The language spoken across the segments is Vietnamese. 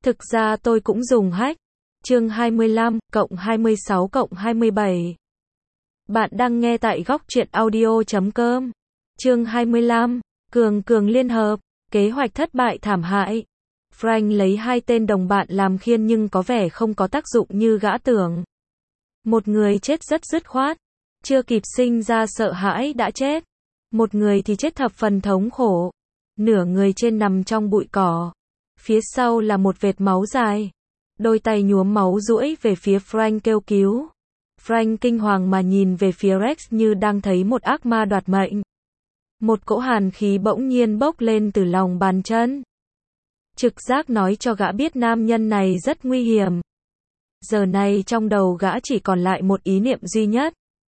Thực ra tôi cũng dùng hack. Chương 25, cộng 26 cộng 27. Bạn đang nghe tại góc truyện audio.com. Chương 25, Cường liên hợp, kế hoạch thất bại thảm hại. Frank lấy hai tên đồng bạn làm khiên nhưng có vẻ không có tác dụng như gã tưởng. Một người chết rất dứt khoát, chưa kịp sinh ra sợ hãi đã chết. Một người thì chết thập phần thống khổ. Nửa người trên nằm trong bụi cỏ. Phía sau là một vệt máu dài. Đôi tay nhuốm máu duỗi về phía Frank kêu cứu. Frank kinh hoàng mà nhìn về phía Rex như đang thấy một ác ma đoạt mệnh. Một cỗ hàn khí bỗng nhiên bốc lên từ lòng bàn chân. Trực giác nói cho gã biết nam nhân này rất nguy hiểm. Giờ này trong đầu gã chỉ còn lại một ý niệm duy nhất.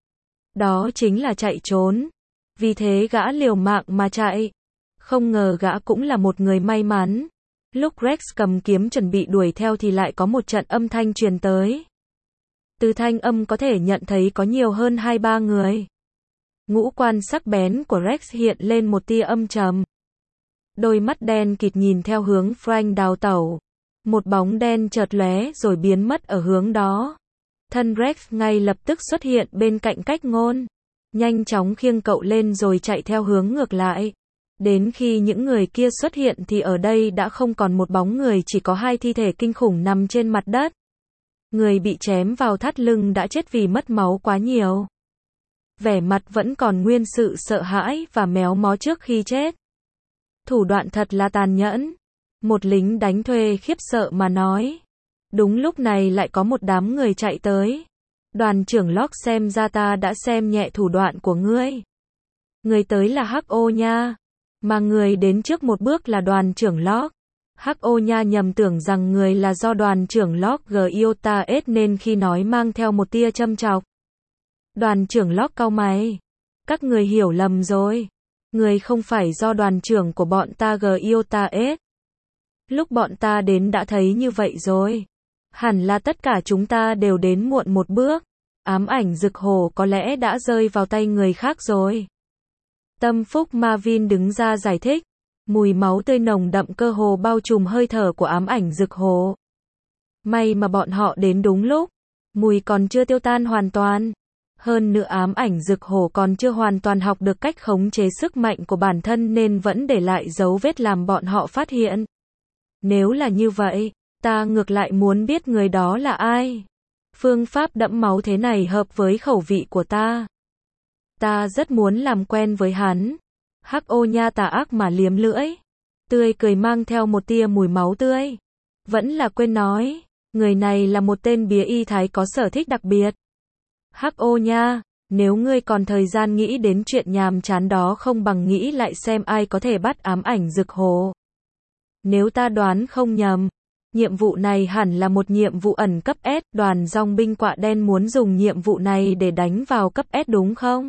Đó chính là chạy trốn. Vì thế gã liều mạng mà chạy. Không ngờ gã cũng là một người may mắn. Lúc Rex cầm kiếm chuẩn bị đuổi theo thì lại có một trận âm thanh truyền tới. Từ thanh âm có thể nhận thấy có nhiều hơn 2-3 người. Ngũ quan sắc bén của Rex hiện lên một tia âm trầm. Đôi mắt đen kịt nhìn theo hướng Frank đào tẩu. Một bóng đen chợt lóe rồi biến mất ở hướng đó. Thân Rex ngay lập tức xuất hiện bên cạnh Cách Ngôn. Nhanh chóng khiêng cậu lên rồi chạy theo hướng ngược lại. Đến khi những người kia xuất hiện thì ở đây đã không còn một bóng người, chỉ có hai thi thể kinh khủng nằm trên mặt đất. Người bị chém vào thắt lưng đã chết vì mất máu quá nhiều. Vẻ mặt vẫn còn nguyên sự sợ hãi và méo mó trước khi chết. Thủ đoạn thật là tàn nhẫn. Một lính đánh thuê khiếp sợ mà nói. Đúng lúc này lại có một đám người chạy tới. Đoàn trưởng Locke, xem ra ta đã xem nhẹ thủ đoạn của ngươi. Người tới là H.O. nha. Mà người đến trước một bước là đoàn trưởng Locke. H.O. nha nhầm tưởng rằng người là do đoàn trưởng Locke Giota S nên khi nói mang theo một tia châm chọc. Đoàn trưởng Locke cau mày. Các người hiểu lầm rồi. Người không phải do đoàn trưởng của bọn ta Giota S. Lúc bọn ta đến đã thấy như vậy rồi. Hẳn là tất cả chúng ta đều đến muộn một bước. Ám ảnh rực hổ có lẽ đã rơi vào tay người khác rồi. Tâm phúc Marvin đứng ra giải thích. Mùi máu tươi nồng đậm cơ hồ bao trùm hơi thở của ám ảnh rực hổ. May mà bọn họ đến đúng lúc. Mùi còn chưa tiêu tan hoàn toàn. Hơn nữa ám ảnh rực hổ còn chưa hoàn toàn học được cách khống chế sức mạnh của bản thân nên vẫn để lại dấu vết làm bọn họ phát hiện. Nếu là như vậy, ta ngược lại muốn biết người đó là ai. Phương pháp đẫm máu thế này hợp với khẩu vị của ta. Ta rất muốn làm quen với hắn. H.O. nha tà ác mà liếm lưỡi. Tươi cười mang theo một tia mùi máu tươi. Vẫn là quên nói. Người này là một tên bía y thái có sở thích đặc biệt. H.O. nha, nếu ngươi còn thời gian nghĩ đến chuyện nhàm chán đó không bằng nghĩ lại xem ai có thể bắt ám ảnh rực hổ. Nếu ta đoán không nhầm, nhiệm vụ này hẳn là một nhiệm vụ ẩn cấp S, đoàn dòng binh quạ đen muốn dùng nhiệm vụ này để đánh vào cấp S đúng không?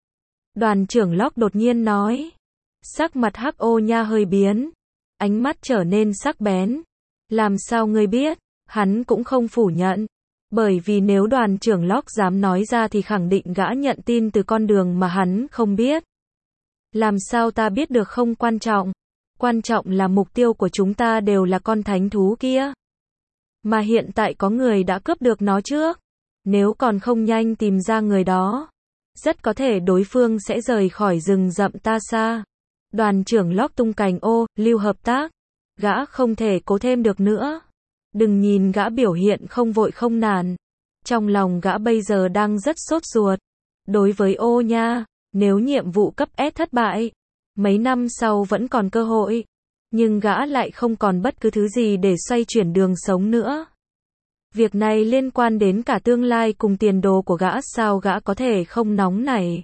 Đoàn trưởng Locke đột nhiên nói. Sắc mặt H.O. nha hơi biến. Ánh mắt trở nên sắc bén. Làm sao ngươi biết? Hắn cũng không phủ nhận. Bởi vì nếu đoàn trưởng Locke dám nói ra thì khẳng định gã nhận tin từ con đường mà hắn không biết. Làm sao ta biết được không quan trọng. Quan trọng là mục tiêu của chúng ta đều là con thánh thú kia. Mà hiện tại có người đã cướp được nó trước. Nếu còn không nhanh tìm ra người đó, rất có thể đối phương sẽ rời khỏi rừng rậm ta xa. Đoàn trưởng Locke tung cành lưu hợp tác. Gã không thể cố thêm được nữa. Đừng nhìn gã biểu hiện không vội không nản. Trong lòng gã bây giờ đang rất sốt ruột. Đối với nha, nếu nhiệm vụ cấp S thất bại, mấy năm sau vẫn còn cơ hội. Nhưng gã lại không còn bất cứ thứ gì để xoay chuyển đường sống nữa. Việc này liên quan đến cả tương lai cùng tiền đồ của gã, sao gã có thể không nóng nảy.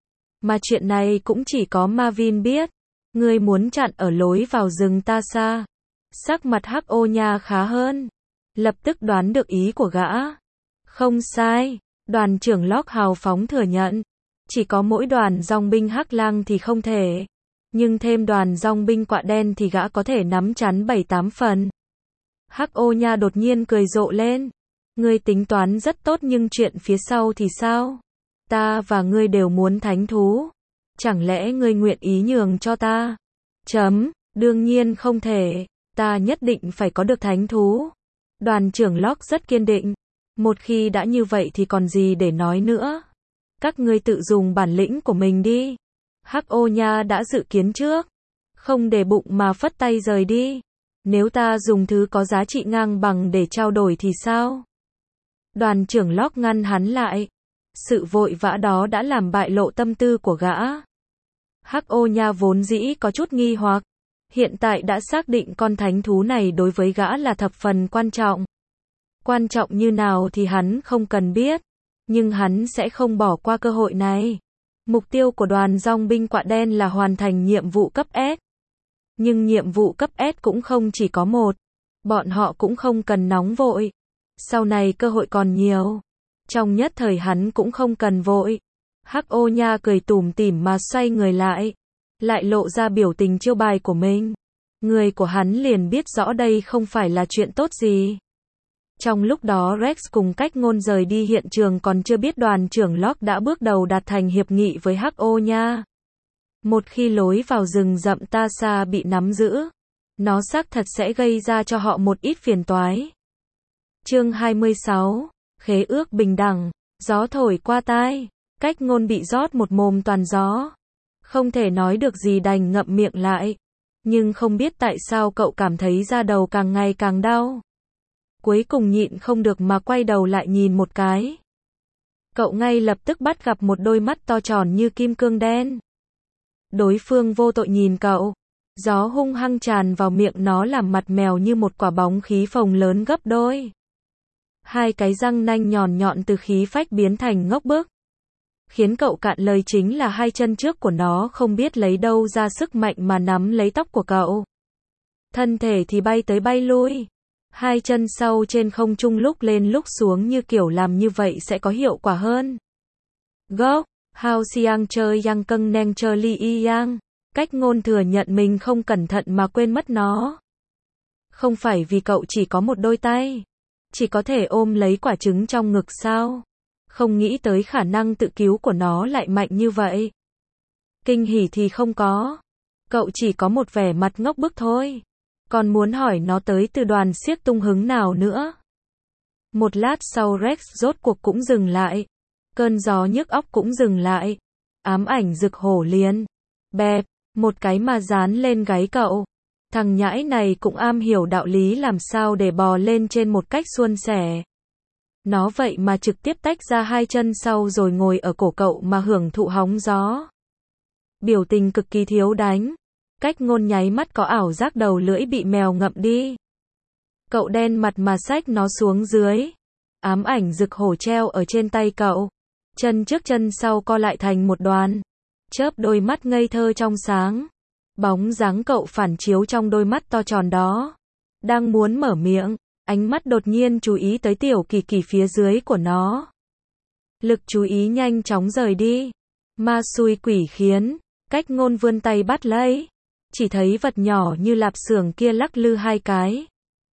Mà chuyện này cũng chỉ có Marvin biết. Ngươi muốn chặn ở lối vào rừng ta xa. Sắc mặt H.O. nha khá hơn. Lập tức đoán được ý của gã. Không sai. Đoàn trưởng Locke hào phóng thừa nhận. Chỉ có mỗi đoàn dòng binh hắc lang thì không thể. Nhưng thêm đoàn dòng binh quạ đen thì gã có thể nắm chắn 7-8 phần. H.O. nha đột nhiên cười rộ lên. Ngươi tính toán rất tốt nhưng chuyện phía sau thì sao? Ta và ngươi đều muốn thánh thú. Chẳng lẽ ngươi nguyện ý nhường cho ta? Đương nhiên không thể. ta nhất định phải có được thánh thú. Đoàn trưởng Locke rất kiên định. Một khi đã như vậy thì còn gì để nói nữa. Các ngươi tự dùng bản lĩnh của mình đi. Hắc Ô Nha đã dự kiến trước. Không để bụng mà phất tay rời đi. Nếu ta dùng thứ có giá trị ngang bằng để trao đổi thì sao? Đoàn trưởng Locke ngăn hắn lại. Sự vội vã đó đã làm bại lộ tâm tư của gã. Hắc Ô Nha vốn dĩ có chút nghi hoặc. Hiện tại đã xác định con thánh thú này đối với gã là thập phần quan trọng. Quan trọng như nào thì hắn không cần biết. Nhưng hắn sẽ không bỏ qua cơ hội này. Mục tiêu của đoàn dòng binh quạ đen là hoàn thành nhiệm vụ cấp S. Nhưng nhiệm vụ cấp S cũng không chỉ có một. Bọn họ cũng không cần nóng vội. Sau này cơ hội còn nhiều. Trong nhất thời hắn cũng không cần vội. Hắc Ô Nha cười tủm tỉm mà xoay người lại. Lại lộ ra biểu tình chiêu bài của mình. Người của hắn liền biết rõ đây không phải là chuyện tốt gì. Trong lúc đó Rex cùng Cách Ngôn rời đi hiện trường còn chưa biết đoàn trưởng Locke đã bước đầu đạt thành hiệp nghị với Hắc Ô Nha. Một khi lối vào rừng rậm Tasa bị nắm giữ, nó xác thật sẽ gây ra cho họ một ít phiền toái. Chương 26, khế ước bình đẳng, gió thổi qua tai, Cách Ngôn bị rót một mồm toàn gió. Không thể nói được gì đành ngậm miệng lại. Nhưng không biết tại sao cậu cảm thấy da đầu càng ngày càng đau. Cuối cùng nhịn không được mà quay đầu lại nhìn một cái. Cậu ngay lập tức bắt gặp một đôi mắt to tròn như kim cương đen. Đối phương vô tội nhìn cậu. Gió hung hăng tràn vào miệng nó làm mặt mèo như một quả bóng khí phồng lớn gấp đôi. Hai cái răng nanh nhọn nhọn từ khí phách biến thành ngốc bức. Khiến cậu cạn lời chính là hai chân trước của nó không biết lấy đâu ra sức mạnh mà nắm lấy tóc của cậu. Thân thể thì bay tới bay lui. Hai chân sau trên không trung lúc lên lúc xuống như kiểu làm như vậy sẽ có hiệu quả hơn. Gốc, Hao Xiang chơi yang câng neng chơi li yang. Cách Ngôn thừa nhận mình không cẩn thận mà quên mất nó. Không phải vì cậu chỉ có một đôi tay. Chỉ có thể ôm lấy quả trứng trong ngực sao? Không nghĩ tới khả năng tự cứu của nó lại mạnh như vậy. Kinh hỉ thì không có. Cậu chỉ có một vẻ mặt ngốc bức thôi. Còn muốn hỏi nó tới từ đoàn xiếc tung hứng nào nữa. Một lát sau Rex rốt cuộc cũng dừng lại. Cơn gió nhức óc cũng dừng lại. Ám ảnh rực hổ liền. Bẹp, một cái mà dán lên gáy cậu. Thằng nhãi này cũng am hiểu đạo lý làm sao để bò lên trên một cách suôn sẻ. Nó vậy mà trực tiếp tách ra hai chân sau rồi ngồi ở cổ cậu mà hưởng thụ hóng gió. Biểu tình cực kỳ thiếu đánh. Cách Ngôn nháy mắt có ảo giác đầu lưỡi bị mèo ngậm đi. Cậu đen mặt mà xách nó xuống dưới. Ám ảnh rực hổ treo ở trên tay cậu. Chân trước chân sau co lại thành một đoàn. Chớp đôi mắt ngây thơ trong sáng. Bóng dáng cậu phản chiếu trong đôi mắt to tròn đó. Đang muốn mở miệng, ánh mắt đột nhiên chú ý tới tiểu kỳ kỳ phía dưới của nó. Lực chú ý nhanh chóng rời đi. Ma xui quỷ khiến. Cách Ngôn vươn tay bắt lấy. Chỉ thấy vật nhỏ như lạp xưởng kia lắc lư hai cái.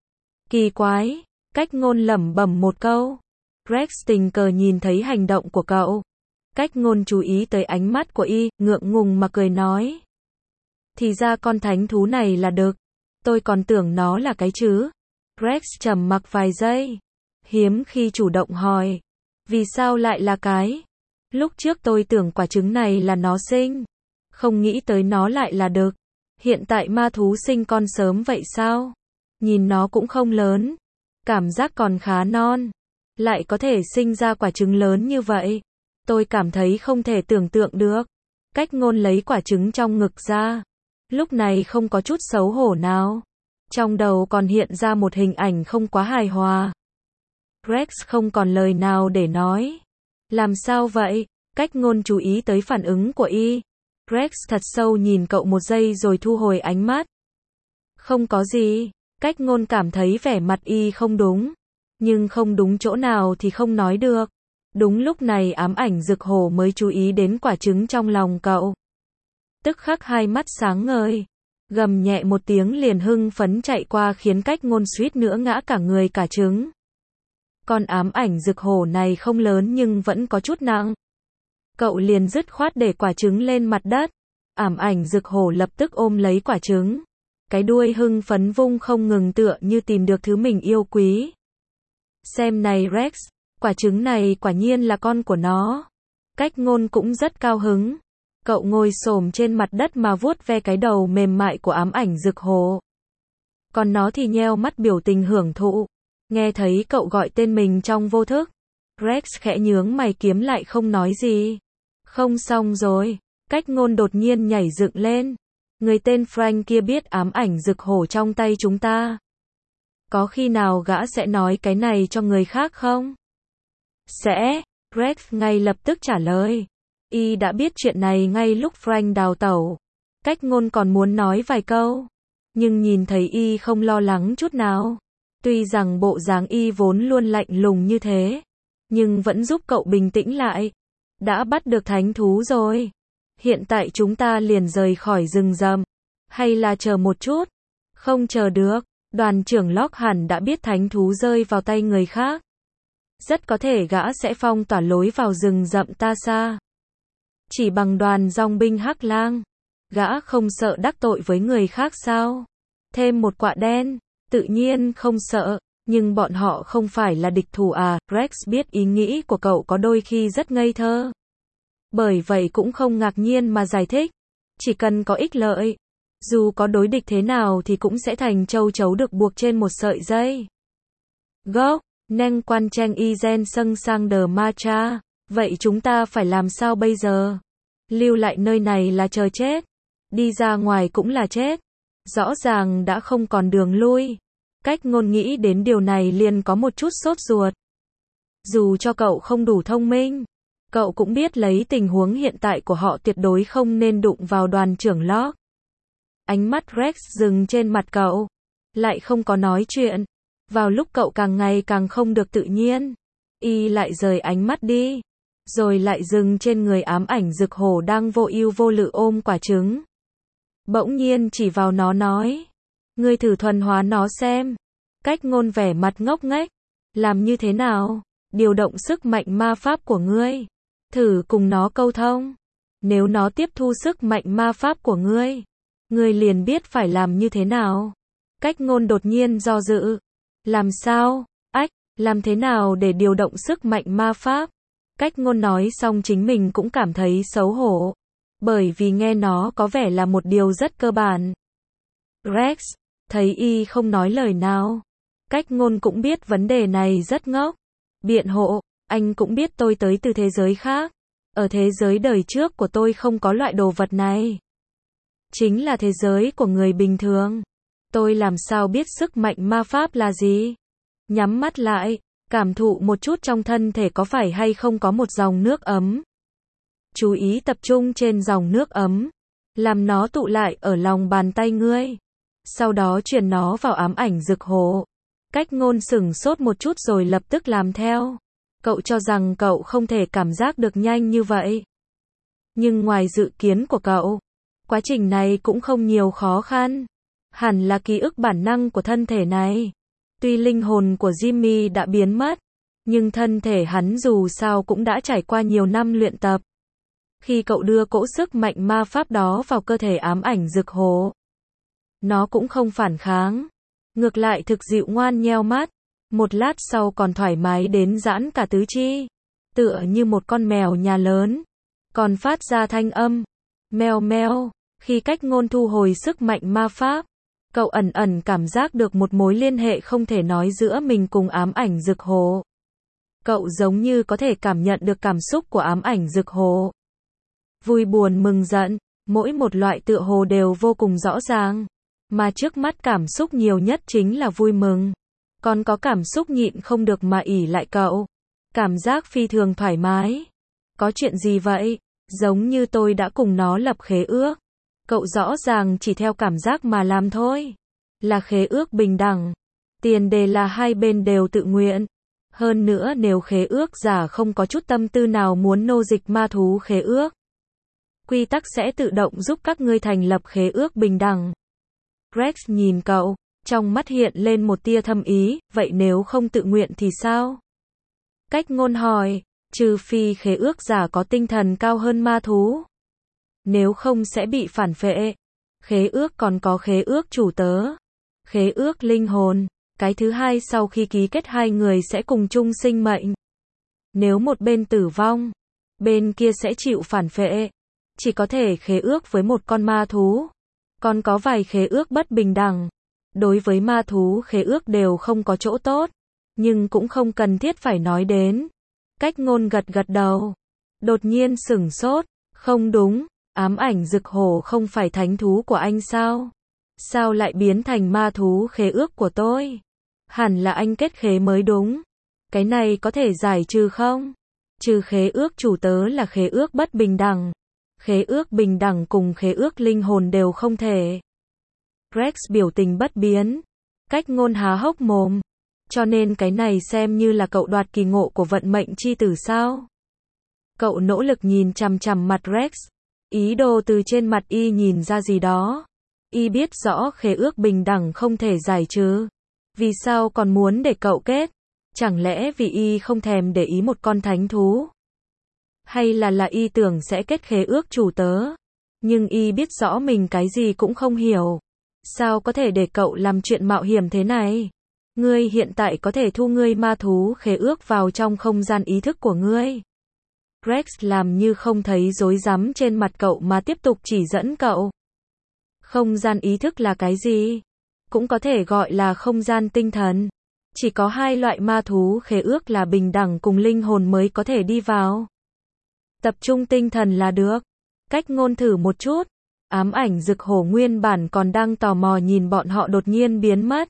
Kỳ quái. Cách Ngôn lẩm bẩm một câu. Rex tình cờ nhìn thấy hành động của cậu. Cách Ngôn chú ý tới ánh mắt của y, ngượng ngùng mà cười nói. Thì ra con thánh thú này là đực. Tôi còn tưởng nó là cái chứ. Rex trầm mặc vài giây. Hiếm khi chủ động hỏi. Vì sao lại là cái? Lúc trước tôi tưởng quả trứng này là nó sinh. Không nghĩ tới nó lại là đực. Hiện tại ma thú sinh con sớm vậy sao? Nhìn nó cũng không lớn. Cảm giác còn khá non. Lại có thể sinh ra quả trứng lớn như vậy. Tôi cảm thấy không thể tưởng tượng được. Cách Ngôn lấy quả trứng trong ngực ra. Lúc này không có chút xấu hổ nào. Trong đầu còn hiện ra một hình ảnh không quá hài hòa. Rex không còn lời nào để nói. Làm sao vậy? Cách Ngôn chú ý tới phản ứng của y. Rex thật sâu nhìn cậu một giây rồi thu hồi ánh mắt. Không có gì. Cách Ngôn cảm thấy vẻ mặt y không đúng. Nhưng không đúng chỗ nào thì không nói được. Đúng lúc này ám ảnh rực hổ mới chú ý đến quả trứng trong lòng cậu. Tức khắc hai mắt sáng ngời. Gầm nhẹ một tiếng liền hưng phấn chạy qua khiến Cách Ngôn suýt nữa ngã cả người cả trứng. Con ám ảnh rực hổ này không lớn nhưng vẫn có chút nặng. Cậu liền dứt khoát để quả trứng lên mặt đất. Ám ảnh rực hổ lập tức ôm lấy quả trứng. cái đuôi hưng phấn vung không ngừng tựa như tìm được thứ mình yêu quý. Xem này Rex, quả trứng này quả nhiên là con của nó. Cách ngôn cũng rất cao hứng. Cậu ngồi xổm trên mặt đất mà vuốt ve cái đầu mềm mại của ám ảnh rực hồ. Còn nó thì nheo mắt biểu tình hưởng thụ. Nghe thấy cậu gọi tên mình trong vô thức. Rex khẽ nhướng mày kiếm lại không nói gì. Không xong rồi. Cách ngôn đột nhiên nhảy dựng lên. Người tên Frank kia biết ám ảnh rực hổ trong tay chúng ta. Có khi nào gã sẽ nói cái này cho người khác không? Sẽ. Rex ngay lập tức trả lời. Y đã biết chuyện này ngay lúc Frank đào tẩu. Cách ngôn còn muốn nói vài câu. Nhưng nhìn thấy Y không lo lắng chút nào. Tuy rằng bộ dáng Y vốn luôn lạnh lùng như thế. Nhưng vẫn giúp cậu bình tĩnh lại. Đã bắt được thánh thú rồi. Hiện tại chúng ta liền rời khỏi rừng rậm. Hay là chờ một chút? Không chờ được. Đoàn trưởng Locke hẳn đã biết thánh thú rơi vào tay người khác. Rất có thể gã sẽ phong tỏa lối vào rừng rậm ta xa. Chỉ bằng đoàn dòng binh Hắc Lang. Gã không sợ đắc tội với người khác sao? Thêm một quạ đen. Tự nhiên không sợ. Nhưng bọn họ không phải là địch thủ à? Rex biết ý nghĩ của cậu có đôi khi rất ngây thơ. Bởi vậy cũng không ngạc nhiên mà giải thích. Chỉ cần có ích lợi. Dù có đối địch thế nào thì cũng sẽ thành châu chấu được buộc trên một sợi dây. Gốc, neng quan tranh y gen sâng sang đờ ma cha. Vậy chúng ta phải làm sao bây giờ? Lưu lại nơi này là chờ chết. Đi ra ngoài cũng là chết. Rõ ràng đã không còn đường lui. Cách ngôn nghĩ đến điều này liền có một chút sốt ruột. Dù cho cậu không đủ thông minh. Cậu cũng biết lấy tình huống hiện tại của họ tuyệt đối không nên đụng vào đoàn trưởng Locke. Ánh mắt Rex dừng trên mặt cậu. Lại không có nói chuyện. Vào lúc cậu càng ngày càng không được tự nhiên. Y lại rời ánh mắt đi. Rồi lại dừng trên người ám ảnh rực hổ đang vô ưu vô lự ôm quả trứng. Bỗng nhiên chỉ vào nó nói. Ngươi thử thuần hóa nó xem. Cách ngôn vẻ mặt ngốc nghếch. Làm như thế nào? Điều động sức mạnh ma pháp của ngươi. Thử cùng nó câu thông. Nếu nó tiếp thu sức mạnh ma pháp của ngươi. Ngươi liền biết phải làm như thế nào. Cách ngôn đột nhiên do dự. Làm sao? Ách, làm thế nào để điều động sức mạnh ma pháp? Cách ngôn nói xong chính mình cũng cảm thấy xấu hổ. Bởi vì nghe nó có vẻ là một điều rất cơ bản. Rex, thấy Y không nói lời nào. Cách ngôn cũng biết vấn đề này rất ngốc. Biện hộ, anh cũng biết tôi tới từ thế giới khác. Ở thế giới đời trước của tôi không có loại đồ vật này. Chính là thế giới của người bình thường. Tôi làm sao biết sức mạnh ma pháp là gì? Nhắm mắt lại, cảm thụ một chút trong thân thể có phải hay không có một dòng nước ấm. Chú ý tập trung trên dòng nước ấm. Làm nó tụ lại ở lòng bàn tay ngươi. Sau đó truyền nó vào ám ảnh rực hổ. Cách ngôn sửng sốt một chút rồi lập tức làm theo. Cậu cho rằng cậu không thể cảm giác được nhanh như vậy. Nhưng ngoài dự kiến của cậu, quá trình này cũng không nhiều khó khăn. Hẳn là ký ức bản năng của thân thể này. Tuy linh hồn của Jimmy đã biến mất, nhưng thân thể hắn dù sao cũng đã trải qua nhiều năm luyện tập. Khi cậu đưa cỗ sức mạnh ma pháp đó vào cơ thể ám ảnh rực hổ, nó cũng không phản kháng. Ngược lại thực dịu ngoan nheo mắt. Một lát sau còn thoải mái đến giãn cả tứ chi. Tựa như một con mèo nhà lớn. Còn phát ra thanh âm. Meo meo. Khi cách ngôn thu hồi sức mạnh ma pháp. Cậu ẩn ẩn cảm giác được một mối liên hệ không thể nói giữa mình cùng ám ảnh rực hổ. Cậu giống như có thể cảm nhận được cảm xúc của ám ảnh rực hổ. Vui buồn mừng giận. Mỗi một loại tựa hồ đều vô cùng rõ ràng. Mà trước mắt cảm xúc nhiều nhất chính là vui mừng. Còn có cảm xúc nhịn không được mà ỉ lại cậu. Cảm giác phi thường thoải mái. Có chuyện gì vậy? Giống như tôi đã cùng nó lập khế ước. Cậu rõ ràng chỉ theo cảm giác mà làm thôi. Là khế ước bình đẳng. Tiền đề là hai bên đều tự nguyện. Hơn nữa nếu khế ước giả không có chút tâm tư nào muốn nô dịch ma thú khế ước. Quy tắc sẽ tự động giúp các ngươi thành lập khế ước bình đẳng. Rex nhìn cậu. Trong mắt hiện lên một tia thâm ý, vậy nếu không tự nguyện thì sao? Cách ngôn hỏi, trừ phi khế ước giả có tinh thần cao hơn ma thú. Nếu không sẽ bị phản phệ. Khế ước còn có khế ước chủ tớ, khế ước linh hồn. Cái thứ hai sau khi ký kết hai người sẽ cùng chung sinh mệnh. Nếu một bên tử vong, bên kia sẽ chịu phản phệ. Chỉ có thể khế ước với một con ma thú. Còn có vài khế ước bất bình đẳng. Đối với ma thú khế ước đều không có chỗ tốt. Nhưng cũng không cần thiết phải nói đến. Cách ngôn gật gật đầu. Đột nhiên sửng sốt. Không đúng, ám ảnh rực hổ không phải thánh thú của anh sao? Sao lại biến thành ma thú khế ước của tôi? Hẳn là anh kết khế mới đúng. Cái này có thể giải trừ không? Trừ khế ước chủ tớ là khế ước bất bình đẳng. Khế ước bình đẳng cùng khế ước linh hồn đều không thể. Rex biểu tình bất biến. Cách ngôn há hốc mồm. Cho nên cái này xem như là cậu đoạt kỳ ngộ của vận mệnh chi tử sao? Cậu nỗ lực nhìn chằm chằm mặt Rex. Ý đồ từ trên mặt y nhìn ra gì đó. Y biết rõ khế ước bình đẳng không thể giải trừ. Vì sao còn muốn để cậu kết? Chẳng lẽ vì y không thèm để ý một con thánh thú? Hay là y tưởng sẽ kết khế ước chủ tớ? Nhưng y biết rõ mình cái gì cũng không hiểu. Sao có thể để cậu làm chuyện mạo hiểm thế này? Ngươi hiện tại có thể thu ngươi ma thú khế ước vào trong không gian ý thức của ngươi. Rex làm như không thấy rối rắm trên mặt cậu mà tiếp tục chỉ dẫn cậu. Không gian ý thức là cái gì? Cũng có thể gọi là không gian tinh thần. Chỉ có hai loại ma thú khế ước là bình đẳng cùng linh hồn mới có thể đi vào. Tập trung tinh thần là được. Cách ngôn thử một chút. Ám ảnh rực hổ nguyên bản còn đang tò mò nhìn bọn họ đột nhiên biến mất.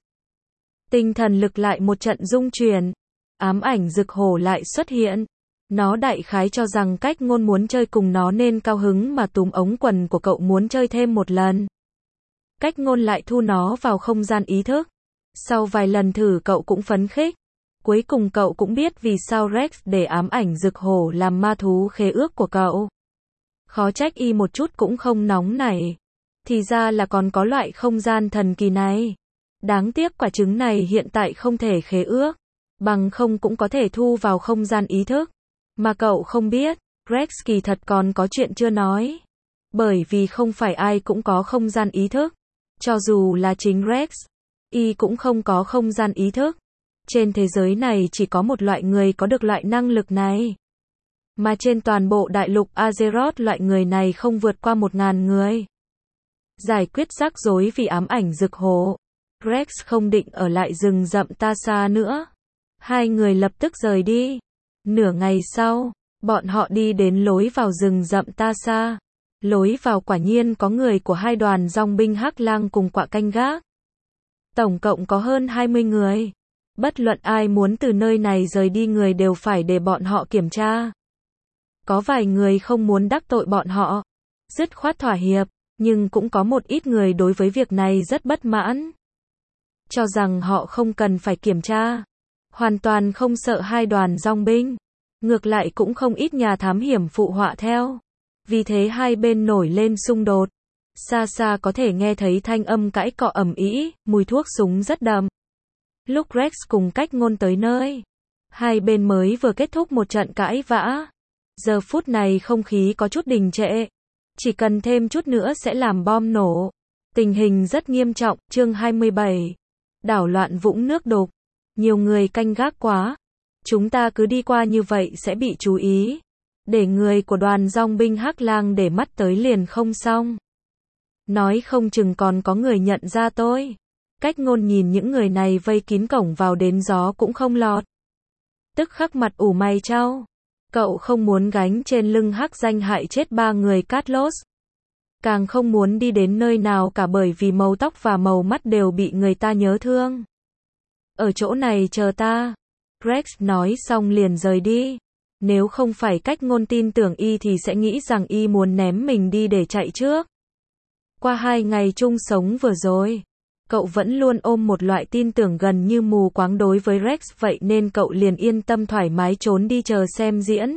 Tinh thần lực lại một trận rung chuyển. Ám ảnh rực hổ lại xuất hiện. Nó đại khái cho rằng cách ngôn muốn chơi cùng nó nên cao hứng mà túm ống quần của cậu muốn chơi thêm một lần. Cách ngôn lại thu nó vào không gian ý thức. Sau vài lần thử cậu cũng phấn khích. Cuối cùng cậu cũng biết vì sao Rex để ám ảnh rực hổ làm ma thú khế ước của cậu. Khó trách y một chút cũng không nóng nảy. Thì ra là còn có loại không gian thần kỳ này. Đáng tiếc quả trứng này hiện tại không thể khế ước. Bằng không cũng có thể thu vào không gian ý thức. Mà cậu không biết, Rex kỳ thật còn có chuyện chưa nói. Bởi vì không phải ai cũng có không gian ý thức. Cho dù là chính Rex, y cũng không có không gian ý thức. Trên thế giới này chỉ có một loại người có được loại năng lực này. Mà trên toàn bộ đại lục Azeroth loại người này không vượt qua 1000 người. Giải quyết rắc rối vì ám ảnh rực hổ. Rex không định ở lại rừng rậm Tasa nữa. Hai người lập tức rời đi. Nửa ngày sau, bọn họ đi đến lối vào rừng rậm Tasa. Lối vào quả nhiên có người của hai đoàn dòng binh Hắc Lang cùng quạ canh gác. Tổng cộng có hơn 20 người. Bất luận ai muốn từ nơi này rời đi người đều phải để bọn họ kiểm tra. Có vài người không muốn đắc tội bọn họ. Dứt khoát thỏa hiệp. Nhưng cũng có một ít người đối với việc này rất bất mãn. Cho rằng họ không cần phải kiểm tra. Hoàn toàn không sợ hai đoàn dòng binh. Ngược lại cũng không ít nhà thám hiểm phụ họa theo. Vì thế hai bên nổi lên xung đột. Xa xa có thể nghe thấy thanh âm cãi cọ ầm ĩ, mùi thuốc súng rất đậm. Lúc Rex cùng cách ngôn tới nơi, hai bên mới vừa kết thúc một trận cãi vã. Giờ phút này không khí có chút đình trệ. Chỉ cần thêm chút nữa sẽ làm bom nổ. Tình hình rất nghiêm trọng. Chương 27. Đảo loạn vũng nước đục. Nhiều người canh gác quá. Chúng ta cứ đi qua như vậy sẽ bị chú ý. Để người của đoàn dòng binh Hắc Lang để mắt tới liền không xong. Nói không chừng còn có người nhận ra tôi. Cách ngôn nhìn những người này vây kín cổng vào đến gió cũng không lọt. Tức khắc mặt ủ mày chau. Cậu không muốn gánh trên lưng Hắc Danh hại chết 3 người Catlos. Càng không muốn đi đến nơi nào cả bởi vì màu tóc và màu mắt đều bị người ta nhớ thương. Ở chỗ này chờ ta. Rex nói xong liền rời đi. Nếu không phải cách ngôn tin tưởng y thì sẽ nghĩ rằng y muốn ném mình đi để chạy trước. Qua 2 ngày chung sống vừa rồi, cậu vẫn luôn ôm một loại tin tưởng gần như mù quáng đối với Rex vậy nên cậu liền yên tâm thoải mái trốn đi chờ xem diễn.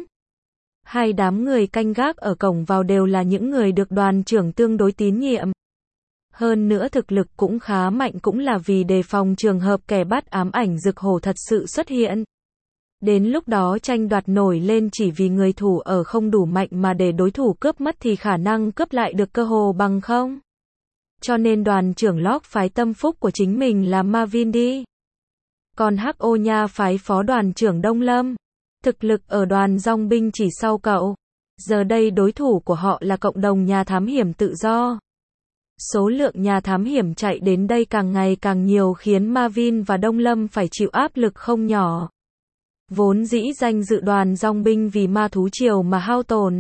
Hai đám người canh gác ở cổng vào đều là những người được đoàn trưởng tương đối tín nhiệm. Hơn nữa thực lực cũng khá mạnh cũng là vì đề phòng trường hợp kẻ bắt ám ảnh rực hổ thật sự xuất hiện. Đến lúc đó tranh đoạt nổi lên chỉ vì người thủ ở không đủ mạnh mà để đối thủ cướp mất thì khả năng cướp lại được cơ hồ bằng không. Cho nên đoàn trưởng Locke phái tâm phúc của chính mình là Marvin đi. Còn Hắc Ô Nha phái phó đoàn trưởng Đông Lâm. Thực lực ở đoàn dòng binh chỉ sau cậu. Giờ đây đối thủ của họ là cộng đồng nhà thám hiểm tự do. Số lượng nhà thám hiểm chạy đến đây càng ngày càng nhiều khiến Marvin và Đông Lâm phải chịu áp lực không nhỏ. Vốn dĩ danh dự đoàn dòng binh vì ma thú triều mà hao tổn.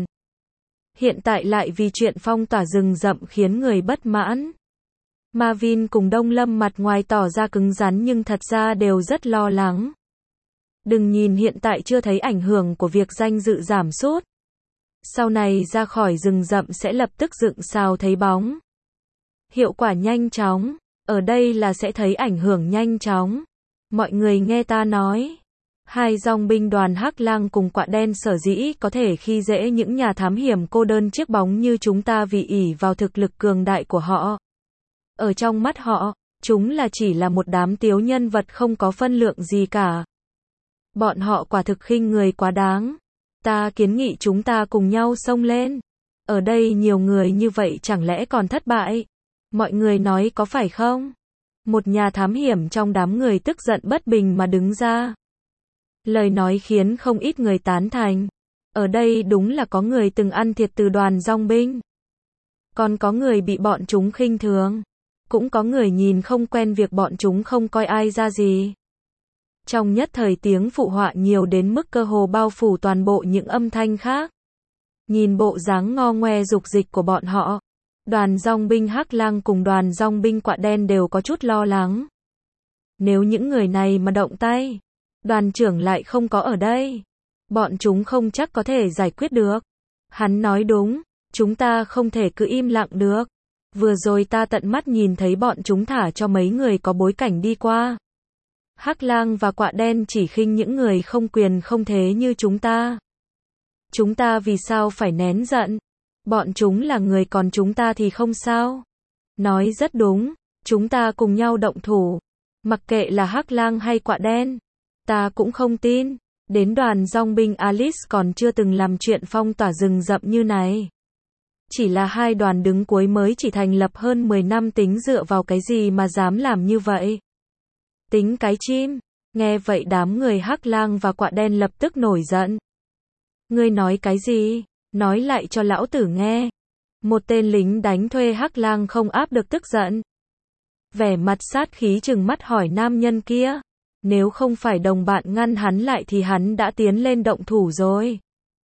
Hiện tại lại vì chuyện phong tỏa rừng rậm khiến người bất mãn. Marvin cùng Đông Lâm mặt ngoài tỏ ra cứng rắn nhưng thật ra đều rất lo lắng. Đừng nhìn hiện tại chưa thấy ảnh hưởng của việc danh dự giảm sút. Sau này ra khỏi rừng rậm sẽ lập tức dựng sao thấy bóng. Hiệu quả nhanh chóng. Ở đây là sẽ thấy ảnh hưởng nhanh chóng. Mọi người nghe ta nói. Hai dòng binh đoàn Hắc Lang cùng Quạ Đen sở dĩ có thể khi dễ những nhà thám hiểm cô đơn chiếc bóng như chúng ta vì ỷ vào thực lực cường đại của họ. Ở trong mắt họ, chúng chỉ là một đám tiếu nhân vật không có phân lượng gì cả. Bọn họ quả thực khinh người quá đáng. Ta kiến nghị chúng ta cùng nhau xông lên. Ở đây nhiều người như vậy chẳng lẽ còn thất bại? Mọi người nói có phải không? Một nhà thám hiểm trong đám người tức giận bất bình mà đứng ra. Lời nói khiến không ít người tán thành. Ở đây đúng là có người từng ăn thiệt từ đoàn dòng binh. Còn có người bị bọn chúng khinh thường. Cũng có người nhìn không quen việc bọn chúng không coi ai ra gì. Trong nhất thời tiếng phụ họa nhiều đến mức cơ hồ bao phủ toàn bộ những âm thanh khác. Nhìn bộ dáng ngo ngoe dục dịch của bọn họ, đoàn dòng binh Hắc Lang cùng đoàn dòng binh Quạ Đen đều có chút lo lắng. Nếu những người này mà động tay, đoàn trưởng lại không có ở đây, bọn chúng không chắc có thể giải quyết được. Hắn nói đúng, chúng ta không thể cứ im lặng được. Vừa rồi ta tận mắt nhìn thấy bọn chúng thả cho mấy người có bối cảnh đi qua. Hắc Lang và Quạ Đen chỉ khinh những người không quyền không thế như chúng ta. Chúng ta vì sao phải nén giận? Bọn chúng là người còn chúng ta thì không sao. Nói rất đúng, chúng ta cùng nhau động thủ. Mặc kệ là Hắc Lang hay Quạ Đen. Ta cũng không tin. Đến đoàn dòng binh Alice còn chưa từng làm chuyện phong tỏa rừng rậm như này. Chỉ là hai đoàn đứng cuối mới chỉ thành lập hơn 10 năm tính dựa vào cái gì mà dám làm như vậy. Tính cái chim. Nghe vậy đám người Hắc Lang và Quạ Đen lập tức nổi giận. Ngươi nói cái gì? Nói lại cho lão tử nghe. Một tên lính đánh thuê Hắc Lang không áp được tức giận. Vẻ mặt sát khí trừng mắt hỏi nam nhân kia. Nếu không phải đồng bạn ngăn hắn lại thì hắn đã tiến lên động thủ rồi.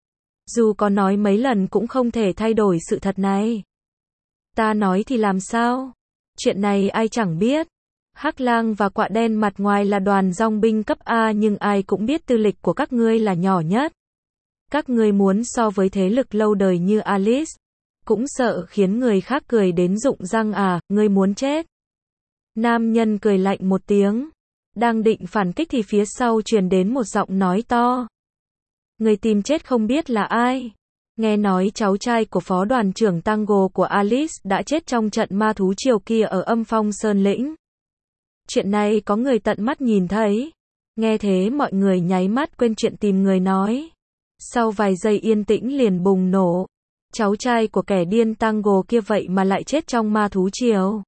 Dù có nói mấy lần cũng không thể thay đổi sự thật này. Ta nói thì làm sao? Chuyện này ai chẳng biết. Hắc Lang và Quạ Đen mặt ngoài là đoàn dòng binh cấp A nhưng ai cũng biết tư lịch của các ngươi là nhỏ nhất. Các ngươi muốn so với thế lực lâu đời như Alice. Cũng sợ khiến người khác cười đến rụng răng à, ngươi muốn chết. Nam nhân cười lạnh một tiếng. Đang định phản kích thì phía sau truyền đến một giọng nói to. Người tìm chết không biết là ai. Nghe nói cháu trai của phó đoàn trưởng Tango của Alice đã chết trong trận ma thú triều kia ở Âm Phong Sơn Lĩnh. Chuyện này có người tận mắt nhìn thấy. Nghe thế mọi người nháy mắt quên chuyện tìm người nói. Sau vài giây yên tĩnh liền bùng nổ. Cháu trai của kẻ điên Tango kia vậy mà lại chết trong ma thú triều.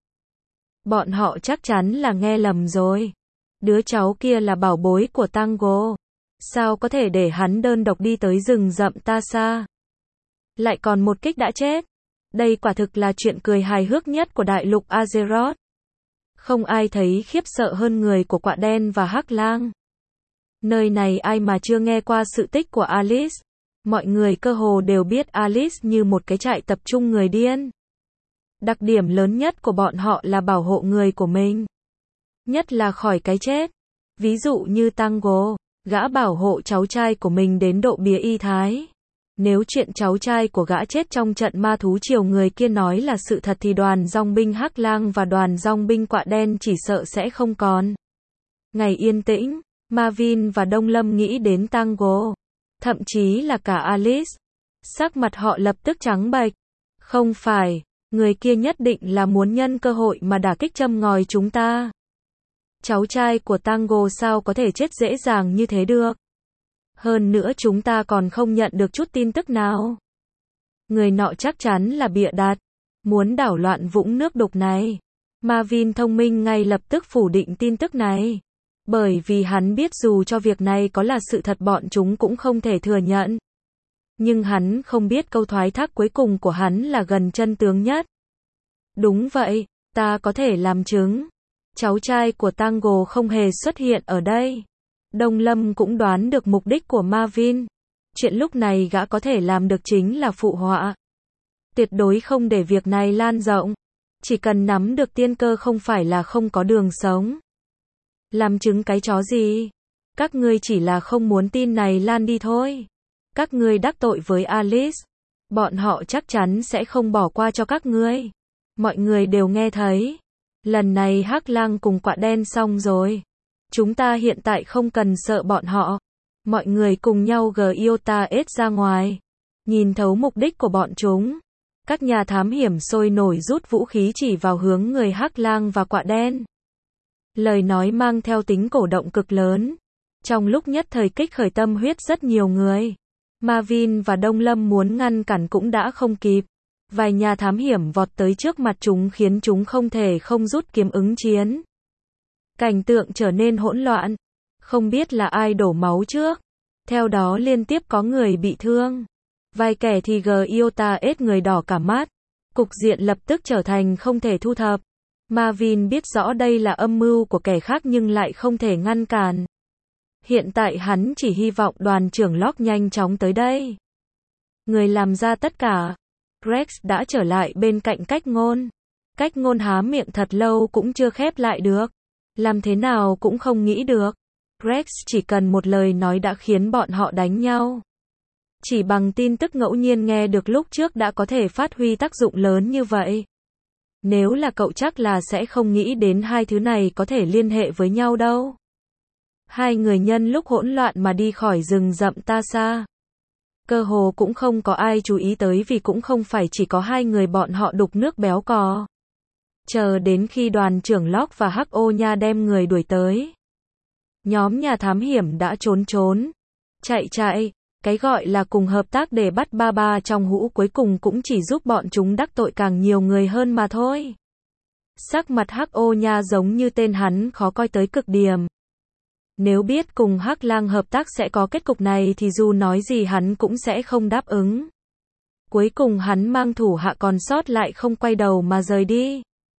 Bọn họ chắc chắn là nghe lầm rồi. Đứa cháu kia là bảo bối của Tango. Sao có thể để hắn đơn độc đi tới rừng rậm ta xa? Lại còn một kích đã chết. Đây quả thực là chuyện cười hài hước nhất của đại lục Azeroth. Không ai thấy khiếp sợ hơn người của Quạ Đen và Hắc Lang. Nơi này ai mà chưa nghe qua sự tích của Alice. Mọi người cơ hồ đều biết Alice như một cái trại tập trung người điên. Đặc điểm lớn nhất của bọn họ là bảo hộ người của mình. Nhất là khỏi cái chết. Ví dụ như Tango, gã bảo hộ cháu trai của mình đến độ bía y thái. Nếu chuyện cháu trai của gã chết trong trận ma thú triều người kia nói là sự thật thì đoàn dòng binh Hắc Lang và đoàn dòng binh Quạ Đen chỉ sợ sẽ không còn. Ngày yên tĩnh, Marvin và Đông Lâm nghĩ đến Tango. Thậm chí là cả Alice. Sắc mặt họ lập tức trắng bệch. Không phải, người kia nhất định là muốn nhân cơ hội mà đả kích châm ngòi chúng ta. Cháu trai của Tango sao có thể chết dễ dàng như thế được? Hơn nữa chúng ta còn không nhận được chút tin tức nào. Người nọ chắc chắn là bịa đặt. muốn đảo loạn vũng nước đục này. Marvin thông minh ngay lập tức phủ định tin tức này. Bởi vì hắn biết dù cho việc này có là sự thật bọn chúng cũng không thể thừa nhận. Nhưng hắn không biết câu thoái thác cuối cùng của hắn là gần chân tướng nhất. Đúng vậy, ta có thể làm chứng. Cháu trai của Tango không hề xuất hiện ở đây. Đông Lâm cũng đoán được mục đích của Marvin. Chuyện lúc này gã có thể làm được chính là phụ họa. Tuyệt đối không để việc này lan rộng. Chỉ cần nắm được tiên cơ không phải là không có đường sống. Làm chứng cái chó gì? Các ngươi chỉ là không muốn tin này lan đi thôi. Các ngươi đắc tội với Alice. Bọn họ chắc chắn sẽ không bỏ qua cho các ngươi. Mọi người đều nghe thấy. Lần này Hắc Lang cùng Quạ Đen xong rồi. Chúng ta hiện tại không cần sợ bọn họ. Mọi người cùng nhau GIOTA-S ra ngoài. Nhìn thấu mục đích của bọn chúng. Các nhà thám hiểm sôi nổi rút vũ khí chỉ vào hướng người Hắc Lang và Quạ Đen. Lời nói mang theo tính cổ động cực lớn. Trong lúc nhất thời kích khởi tâm huyết rất nhiều người. Marvin và Đông Lâm muốn ngăn cản cũng đã không kịp. Vài nhà thám hiểm vọt tới trước mặt chúng khiến chúng không thể không rút kiếm ứng chiến. Cảnh tượng trở nên hỗn loạn. Không biết là ai đổ máu trước. Theo đó liên tiếp có người bị thương. Vài kẻ thì GIOTA-S người đỏ cả mắt. Cục diện lập tức trở thành không thể thu thập. Marvin biết rõ đây là âm mưu của kẻ khác nhưng lại không thể ngăn cản. Hiện tại hắn chỉ hy vọng đoàn trưởng Locke nhanh chóng tới đây. Người làm ra tất cả. Rex đã trở lại bên cạnh Cách Ngôn. Cách Ngôn há miệng thật lâu cũng chưa khép lại được. Làm thế nào cũng không nghĩ được. Rex chỉ cần một lời nói đã khiến bọn họ đánh nhau. Chỉ bằng tin tức ngẫu nhiên nghe được lúc trước đã có thể phát huy tác dụng lớn như vậy. Nếu là cậu chắc là sẽ không nghĩ đến hai thứ này có thể liên hệ với nhau đâu. Hai người nhân lúc hỗn loạn mà đi khỏi rừng rậm Tasa. Cơ hồ cũng không có ai chú ý tới vì cũng không phải chỉ có hai người bọn họ đục nước béo cò. Chờ đến khi đoàn trưởng Locke và Hắc Ô Nha đem người đuổi tới. Nhóm nhà thám hiểm đã trốn. Chạy. Cái gọi là cùng hợp tác để bắt ba trong hũ cuối cùng cũng chỉ giúp bọn chúng đắc tội càng nhiều người hơn mà thôi. Sắc mặt Hắc Ô Nha giống như tên hắn khó coi tới cực điểm. Nếu biết cùng Hắc Lang hợp tác sẽ có kết cục này thì dù nói gì hắn cũng sẽ không đáp ứng. Cuối cùng hắn mang thủ hạ còn sót lại không quay đầu mà rời đi.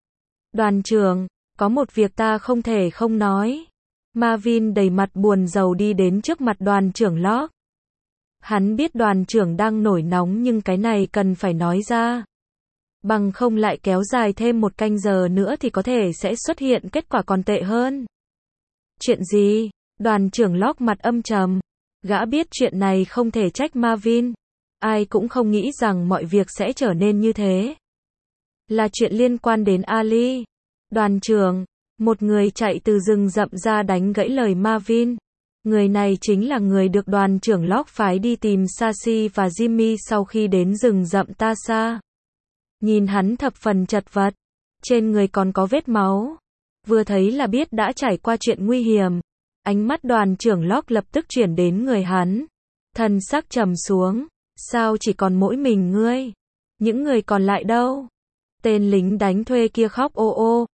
Đoàn trưởng, có một việc ta không thể không nói. Marvin đầy mặt buồn rầu đi đến trước mặt đoàn trưởng Locke. Hắn biết đoàn trưởng đang nổi nóng nhưng cái này cần phải nói ra. Bằng không lại kéo dài thêm một canh giờ nữa thì có thể sẽ xuất hiện kết quả còn tệ hơn. Chuyện gì? Đoàn trưởng Locke mặt âm trầm. Gã biết chuyện này không thể trách Marvin. Ai cũng không nghĩ rằng mọi việc sẽ trở nên như thế. Là chuyện liên quan đến Ali. Đoàn trưởng, một người chạy từ rừng rậm ra đánh gãy lời Marvin. Người này chính là người được đoàn trưởng Locke phái đi tìm Sashi và Jimmy sau khi đến rừng rậm Tasa. Nhìn hắn thập phần chật vật. Trên người còn có vết máu. Vừa thấy là biết đã trải qua chuyện nguy hiểm. Ánh mắt đoàn trưởng Locke lập tức chuyển đến người hắn. Thần sắc trầm xuống. Sao chỉ còn mỗi mình ngươi? Những người còn lại đâu? Tên lính đánh thuê kia khóc ô,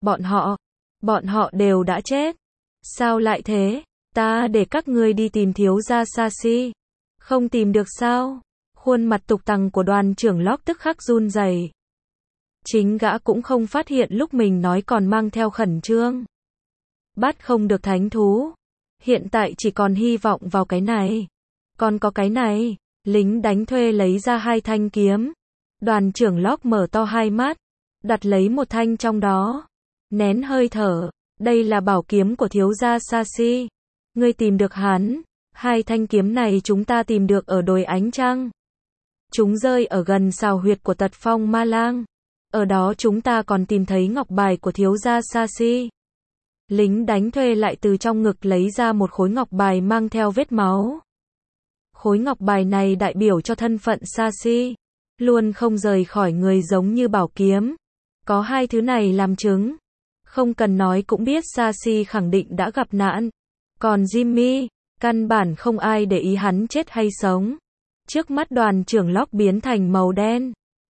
bọn họ đều đã chết. Sao lại thế? Ta để các ngươi đi tìm thiếu gia Sashi. Không tìm được sao? Khuôn mặt tục tằng của đoàn trưởng Locke tức khắc run rẩy. Chính gã cũng không phát hiện lúc mình nói còn mang theo khẩn trương. Bắt không được thánh thú. Hiện tại chỉ còn hy vọng vào cái này. Còn có cái này. Lính đánh thuê lấy ra 2 thanh kiếm. Đoàn trưởng Locke mở to hai mắt. Đặt lấy một thanh trong đó. Nén hơi thở. Đây là bảo kiếm của thiếu gia Sashi. Ngươi tìm được hắn. 2 thanh kiếm này chúng ta tìm được ở đồi ánh trăng. Chúng rơi ở gần sào huyệt của Tật Phong Ma Lang. Ở đó chúng ta còn tìm thấy ngọc bài của thiếu gia Sashi. Lính đánh thuê lại từ trong ngực lấy ra một khối ngọc bài mang theo vết máu. Khối ngọc bài này đại biểu cho thân phận Sashi. Luôn không rời khỏi người giống như bảo kiếm. Có 2 thứ này làm chứng. Không cần nói cũng biết Sashi khẳng định đã gặp nạn. Còn Jimmy, căn bản không ai để ý hắn chết hay sống. Trước mắt đoàn trưởng Locke biến thành màu đen.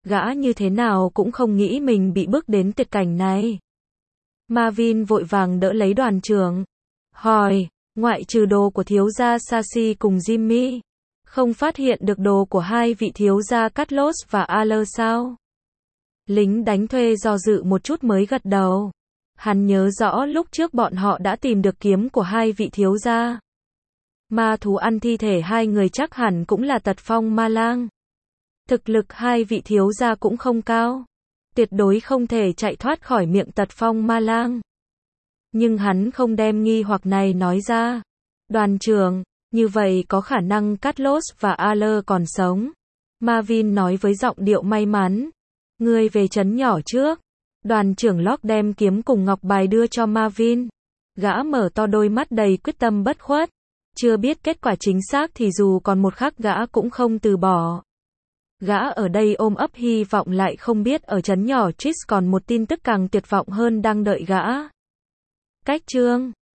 Gã như thế nào cũng không nghĩ mình bị bước đến tuyệt cảnh này. Marvin vội vàng đỡ lấy đoàn trưởng. Hỏi, ngoại trừ đồ của thiếu gia Sashi cùng Jimmy, không phát hiện được đồ của hai vị thiếu gia Carlos và Aller sao? Lính đánh thuê do dự một chút mới gật đầu. Hắn nhớ rõ lúc trước bọn họ đã tìm được kiếm của hai vị thiếu gia. Ma thú ăn thi thể hai người chắc hẳn cũng là tật phong ma lang. Thực lực hai vị thiếu gia cũng không cao. Tuyệt đối không thể chạy thoát khỏi miệng tật phong ma lang. Nhưng hắn không đem nghi hoặc này nói ra. Đoàn trưởng, như vậy có khả năng Carlos và Aller còn sống. Marvin nói với giọng điệu may mắn. Ngươi về trấn nhỏ trước. Đoàn trưởng Locke đem kiếm cùng ngọc bài đưa cho Marvin. Gã mở to đôi mắt đầy quyết tâm bất khuất. Chưa biết kết quả chính xác thì dù còn một khắc gã cũng không từ bỏ. Gã ở đây ôm ấp hy vọng lại không biết ở trấn nhỏ Trix còn một tin tức càng tuyệt vọng hơn đang đợi gã. Cách chương